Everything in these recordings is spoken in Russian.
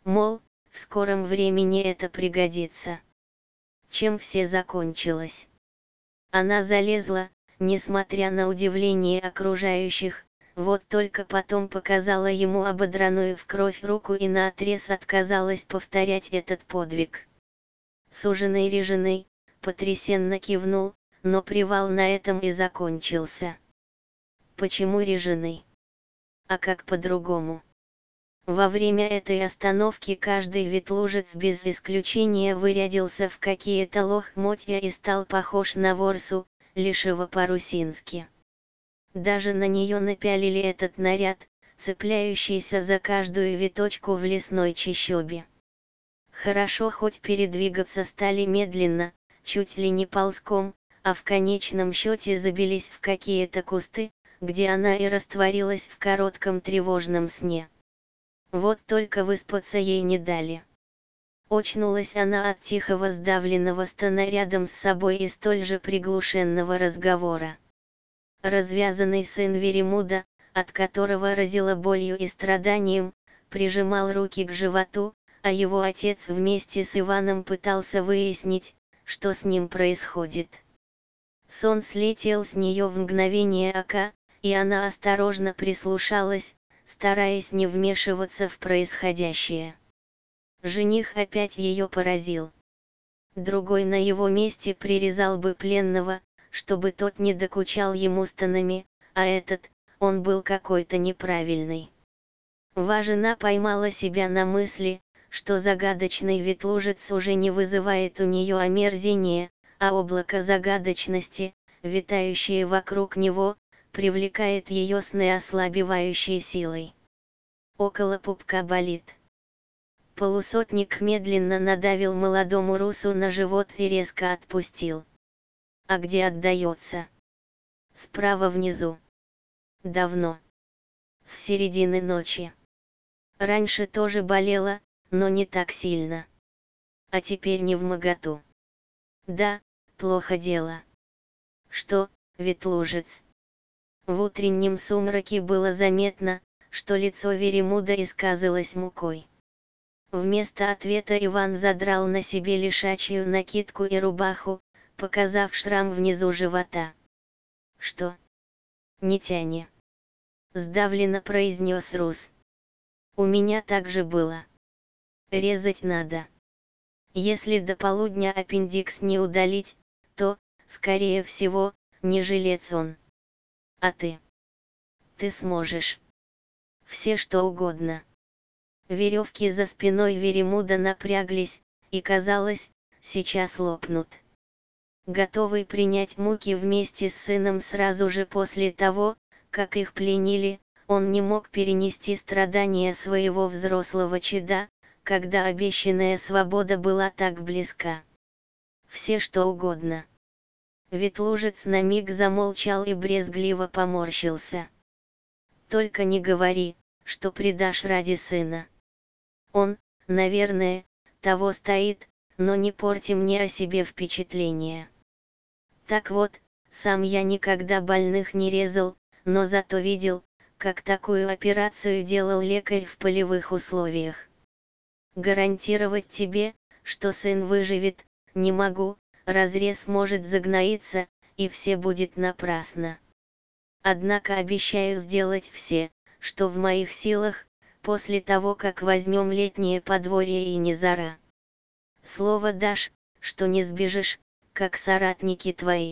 мол, в скором времени это пригодится. Чем все закончилось? Она залезла, несмотря на удивление окружающих, вот только потом показала ему ободранную в кровь руку и наотрез отказалась повторять этот подвиг. Суженый реженый, потрясенно кивнул, но привал на этом и закончился. Почему реженый? А как по-другому? Во время этой остановки каждый ветлужец без исключения вырядился в какие-то лохмотья и стал похож на ворсу, лишего по-русински. Даже на нее напялили этот наряд, цепляющийся за каждую веточку в лесной чащобе. Хорошо хоть передвигаться стали медленно, чуть ли не ползком, а в конечном счете забились в какие-то кусты, где она и растворилась в коротком тревожном сне. Вот только выспаться ей не дали. Очнулась она от тихого сдавленного стона рядом с собой и столь же приглушенного разговора. Развязанный сын Веремуда, от которого разило болью и страданием, прижимал руки к животу, а его отец вместе с Иваном пытался выяснить, что с ним происходит. Сон слетел с нее в мгновение ока, и она осторожно прислушалась, стараясь не вмешиваться в происходящее. Жених опять ее поразил. Другой на его месте прирезал бы пленного, чтобы тот не докучал ему стонами, а этот, он был какой-то неправильный. Жена поймала себя на мысли, что загадочный ветлужец уже не вызывает у нее омерзения, а облако загадочности, витающее вокруг него, привлекает ее сны ослабевающей силой. Около пупка болит. Полусотник медленно надавил молодому русу на живот и резко отпустил. А где отдается? Справа внизу. Давно. С середины ночи. Раньше тоже болело, но не так сильно. А теперь невмоготу. Да, плохо дело. Что, ветлужец? В утреннем сумраке было заметно, что лицо Веремуда исказилось мукой. Вместо ответа Иван задрал на себе лишачью накидку и рубаху, показав шрам внизу живота. Что? Не тяни. Сдавленно произнес Рус. У меня так же было. Резать надо. Если до полудня аппендикс не удалить, то, скорее всего, не жилец он. А ты? Ты сможешь. Все что угодно. Веревки за спиной Веремуда напряглись, и казалось, сейчас лопнут. Готовый принять муки вместе с сыном сразу же после того, как их пленили, он не мог перенести страдания своего взрослого чада, когда обещанная свобода была так близка. Все что угодно. Ветлужец на миг замолчал и брезгливо поморщился. Только не говори, что предашь ради сына. Он, наверное, того стоит, но не порти мне о себе впечатление. Так вот, сам я никогда больных не резал, но зато видел, как такую операцию делал лекарь в полевых условиях. Гарантировать тебе, что сын выживет, не могу, разрез может загноиться, и все будет напрасно. Однако обещаю сделать все, что в моих силах, после того как возьмем летнее подворье и Низара. Слово дашь, что не сбежишь, как соратники твои.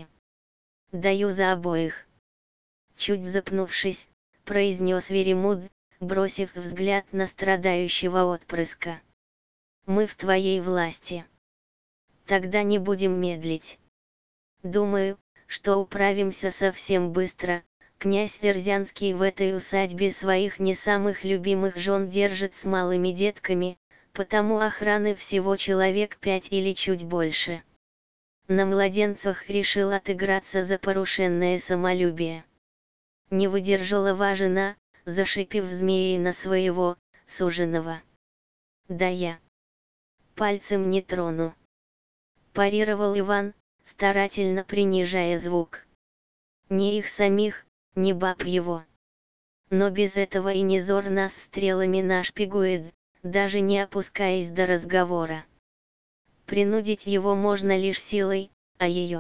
Даю за обоих. Чуть запнувшись, произнес Веремуд, бросив взгляд на страдающего отпрыска. Мы в твоей власти. Тогда не будем медлить. Думаю, что управимся совсем быстро. Князь Верзянский в этой усадьбе своих не самых любимых жен держит с малыми детками, потому охраны всего человек 5 или чуть больше. На младенцах решил отыграться за порушенное самолюбие. Не выдержала жена, зашипев змеей на своего, суженого. Да я пальцем не трону. Парировал Иван, старательно принижая звук. Ни их самих, ни баб его. Но без этого и Низор нас стрелами нашпигует, даже не опускаясь до разговора. Принудить его можно лишь силой, а ее...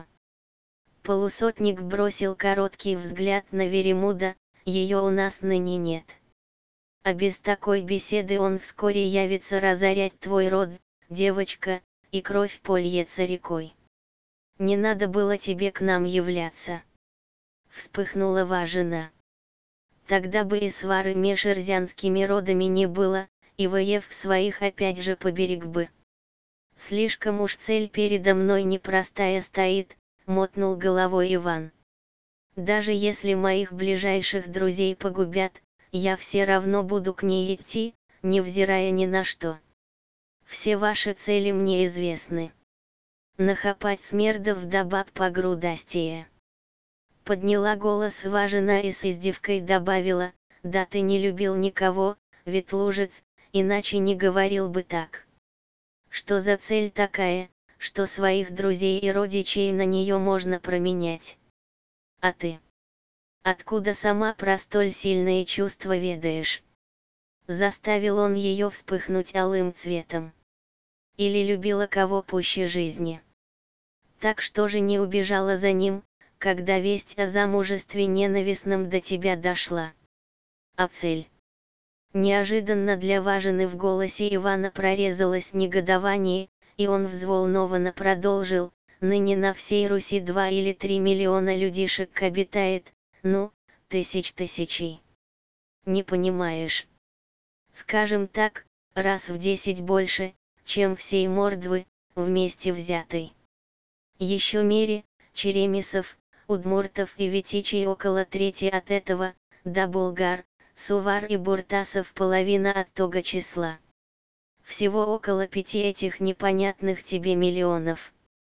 Полусотник бросил короткий взгляд на Веремуда, ее у нас ныне нет. А без такой беседы он вскоре явится разорять твой род, девочка, и кровь польется рекой. Не надо было тебе к нам являться. Вспыхнула Важина. Тогда бы и свары меж ирзянскими родами не было, и воев своих опять же поберег бы. Слишком уж цель передо мной непростая стоит, мотнул головой Иван. Даже если моих ближайших друзей погубят, я все равно буду к ней идти, невзирая ни на что. Все ваши цели мне известны. Нахапать смердов да баб погрудастее. Подняла голос Важина и с издевкой добавила: да ты не любил никого, ветлужец, иначе не говорил бы так. Что за цель такая, что своих друзей и родичей на нее можно променять? А ты? Откуда сама про столь сильные чувства ведаешь? Заставил он ее вспыхнуть алым цветом. Или любила кого пуще жизни? Так что же не убежала за ним, когда весть о замужестве ненавистном до тебя дошла? А цель? Неожиданно для Важины в голосе Ивана прорезалось негодование, и он взволнованно продолжил: ныне на всей Руси 2 или 3 миллиона людишек обитает, ну, тысячей. Не понимаешь? Скажем так, раз в 10 больше, чем всей Мордвы, вместе взятой. Еще Мере, Черемисов, Удмуртов и Витичей около трети от этого, да Булгар, Сувар и Буртасов половина от того числа. Всего около 5 этих непонятных тебе миллионов.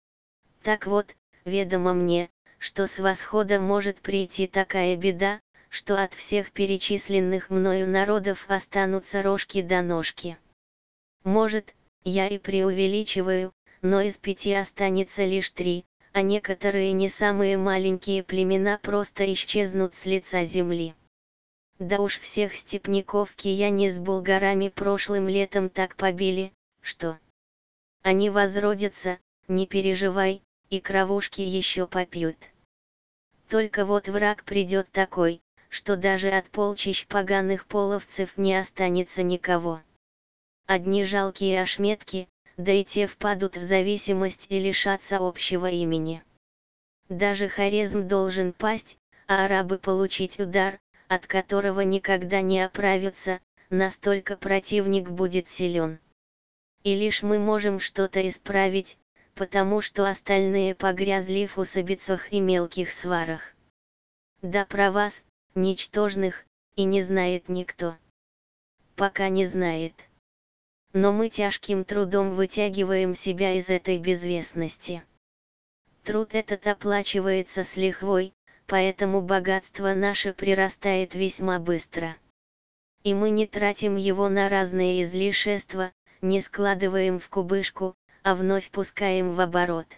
Так вот, ведомо мне, что с восхода может прийти такая беда, что от всех перечисленных мною народов останутся рожки до ножки. Может, я и преувеличиваю, но из 5 останется лишь 3, а некоторые не самые маленькие племена просто исчезнут с лица земли. Да уж всех степняков кияне с булгарами прошлым летом так побили, что они возродятся, не переживай, и кровушки еще попьют. Только вот враг придет такой, что даже от полчищ поганых половцев не останется никого. Одни жалкие ошметки, да и те впадут в зависимость и лишатся общего имени. Даже Хорезм должен пасть, а арабы получить удар, от которого никогда не оправятся, настолько противник будет силен. И лишь мы можем что-то исправить, потому что остальные погрязли в усобицах и мелких сварах. Да про вас, ничтожных, и не знает никто. Пока не знает. Но мы тяжким трудом вытягиваем себя из этой безвестности. Труд этот оплачивается с лихвой, поэтому богатство наше прирастает весьма быстро. И мы не тратим его на разные излишества, не складываем в кубышку, а вновь пускаем в оборот.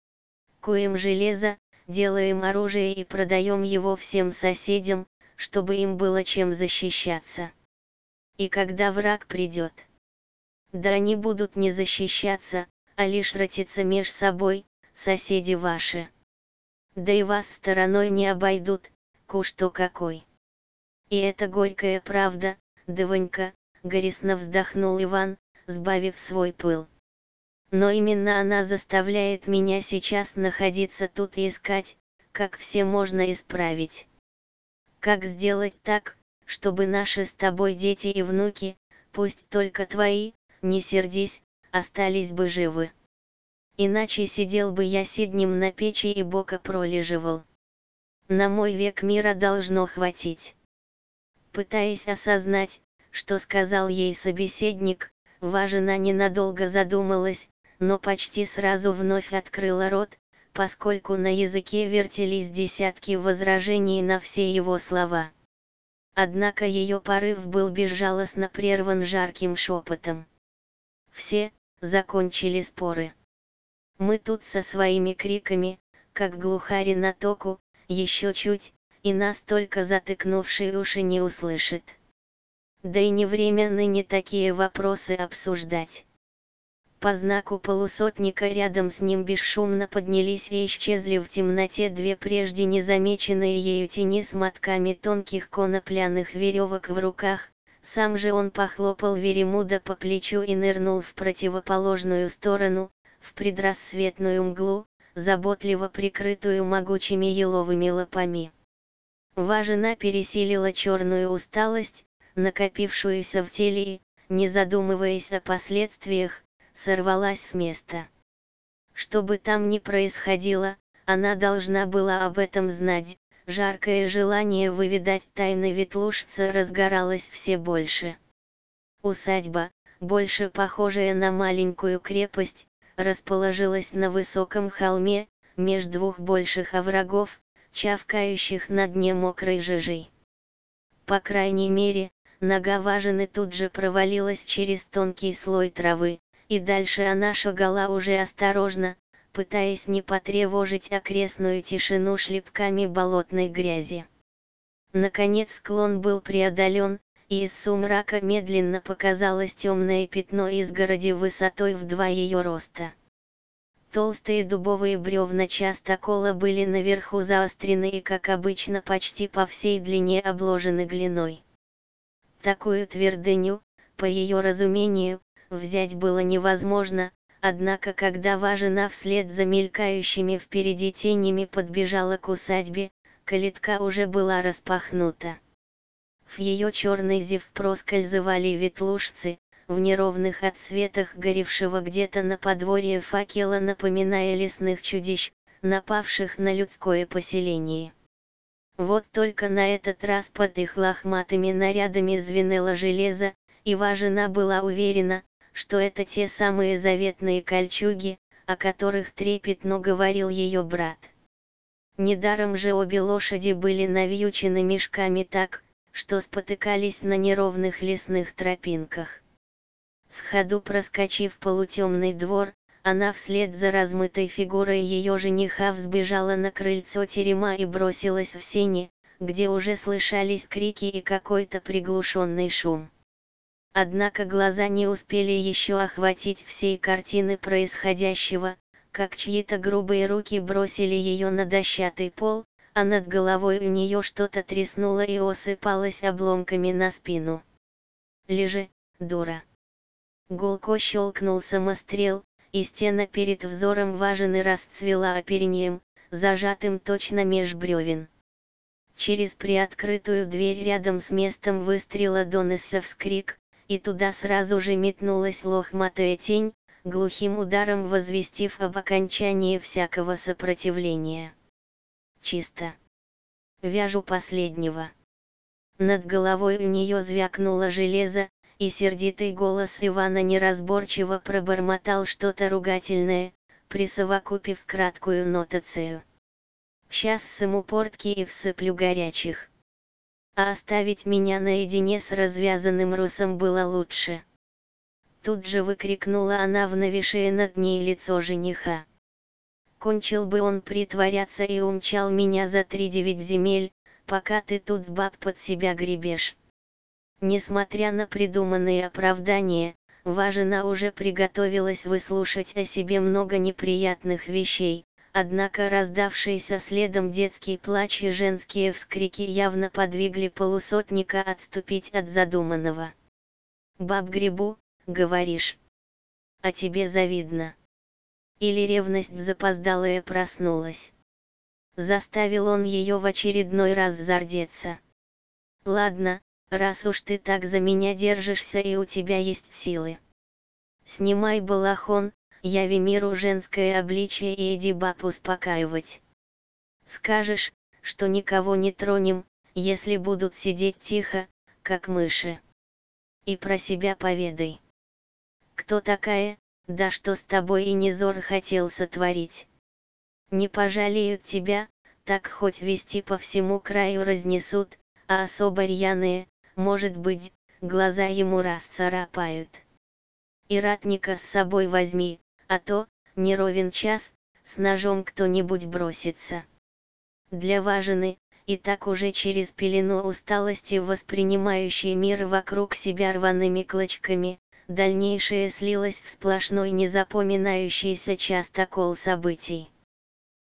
Куем железо, делаем оружие и продаем его всем соседям, чтобы им было чем защищаться. И когда враг придет, да они будут не защищаться, а лишь ратиться меж собой, соседи ваши. Да и вас стороной не обойдут, куш то какой. И это горькая правда, Дывонька, горестно вздохнул Иван, сбавив свой пыл. Но именно она заставляет меня сейчас находиться тут и искать, как все можно исправить. Как сделать так, чтобы наши с тобой дети и внуки, пусть только твои, не сердись, остались бы живы. Иначе сидел бы я сиднем на печи и бока пролеживал. На мой век мира должно хватить. Пытаясь осознать, что сказал ей собеседник, Важина ненадолго задумалась, но почти сразу вновь открыла рот, поскольку на языке вертелись десятки возражений на все его слова. Однако ее порыв был безжалостно прерван жарким шепотом. Все закончили споры. Мы тут со своими криками, как глухари на току, еще чуть, и нас только затыкнувший уши не услышит. Да и не время ныне такие вопросы обсуждать. По знаку полусотника рядом с ним бесшумно поднялись и исчезли в темноте две прежде незамеченные ею тени с мотками тонких конопляных веревок в руках. Сам же он похлопал Веремуда по плечу и нырнул в противоположную сторону, в предрассветную мглу, заботливо прикрытую могучими еловыми лапами. Важина пересилила черную усталость, накопившуюся в теле и, не задумываясь о последствиях, сорвалась с места. Что бы там ни происходило, она должна была об этом знать. Жаркое желание выведать тайны ветлужца разгоралось все больше. Усадьба, больше похожая на маленькую крепость, расположилась на высоком холме, меж двух больших оврагов, чавкающих на дне мокрой жижей. По крайней мере, нога Важины тут же провалилась через тонкий слой травы, и дальше она шагала уже осторожно, пытаясь не потревожить окрестную тишину шлепками болотной грязи. Наконец склон был преодолен, и из сумрака медленно показалось темное пятно изгороди высотой в 2 ее роста. Толстые дубовые бревна частокола были наверху заострены и, как обычно, почти по всей длине обложены глиной. Такую твердыню, по ее разумению, взять было невозможно, однако когда Важина вслед за мелькающими впереди тенями подбежала к усадьбе, калитка уже была распахнута. В ее черный зев проскользывали ветлужцы, в неровных отсветах горевшего где-то на подворье факела, напоминая лесных чудищ, напавших на людское поселение. Вот только на этот раз под их лохматыми нарядами звенело железо, и Важина была уверена, что это те самые заветные кольчуги, о которых трепетно говорил ее брат. Недаром же обе лошади были навьючены мешками так, что спотыкались на неровных лесных тропинках. С ходу проскочив полутемный двор, она вслед за размытой фигурой ее жениха взбежала на крыльцо терема и бросилась в сени, где уже слышались крики и какой-то приглушенный шум. Однако глаза не успели еще охватить всей картины происходящего, как чьи-то грубые руки бросили ее на дощатый пол, а над головой у нее что-то треснуло и осыпалось обломками на спину. «Лежи, дура!» Гулко щелкнул самострел, и стена перед взором Важины расцвела оперением, зажатым точно меж бревен. Через приоткрытую дверь рядом с местом выстрела донесся вскрик, и туда сразу же метнулась лохматая тень, глухим ударом возвестив об окончании всякого сопротивления. «Чисто. Вяжу последнего». Над головой у нее звякнуло железо, и сердитый голос Ивана неразборчиво пробормотал что-то ругательное, присовокупив краткую нотацию. «Сейчас сыму портки и всыплю горячих. А оставить меня наедине с развязанным русом было лучше». Тут же выкрикнула она в нависшее над ней лицо жениха. «Кончил бы он притворяться и умчал меня за 3-9 земель, пока ты тут баб под себя гребешь». Несмотря на придуманные оправдания, Важина уже приготовилась выслушать о себе много неприятных вещей, однако раздавшиеся следом детский плач и женские вскрики явно подвигли полусотника отступить от задуманного. «Баб гребу, говоришь? А тебе завидно? Или ревность запоздалая проснулась?» Заставил он ее в очередной раз зардеться. «Ладно, раз уж ты так за меня держишься и у тебя есть силы. Снимай балахон, яви миру женское обличие и иди баб успокаивать. Скажешь, что никого не тронем, если будут сидеть тихо, как мыши. И про себя поведай. Кто такая, да что с тобой и Низор хотел сотворить? Не пожалеют тебя, так хоть вести по всему краю разнесут, а особо рьяные, может быть, глаза ему расцарапают. И ратника с собой возьми, а то, не ровен час, с ножом кто-нибудь бросится». Для Важины, и так уже через пелену усталости воспринимающий мир вокруг себя рваными клочками, дальнейшее слилось в сплошной незапоминающийся частокол событий.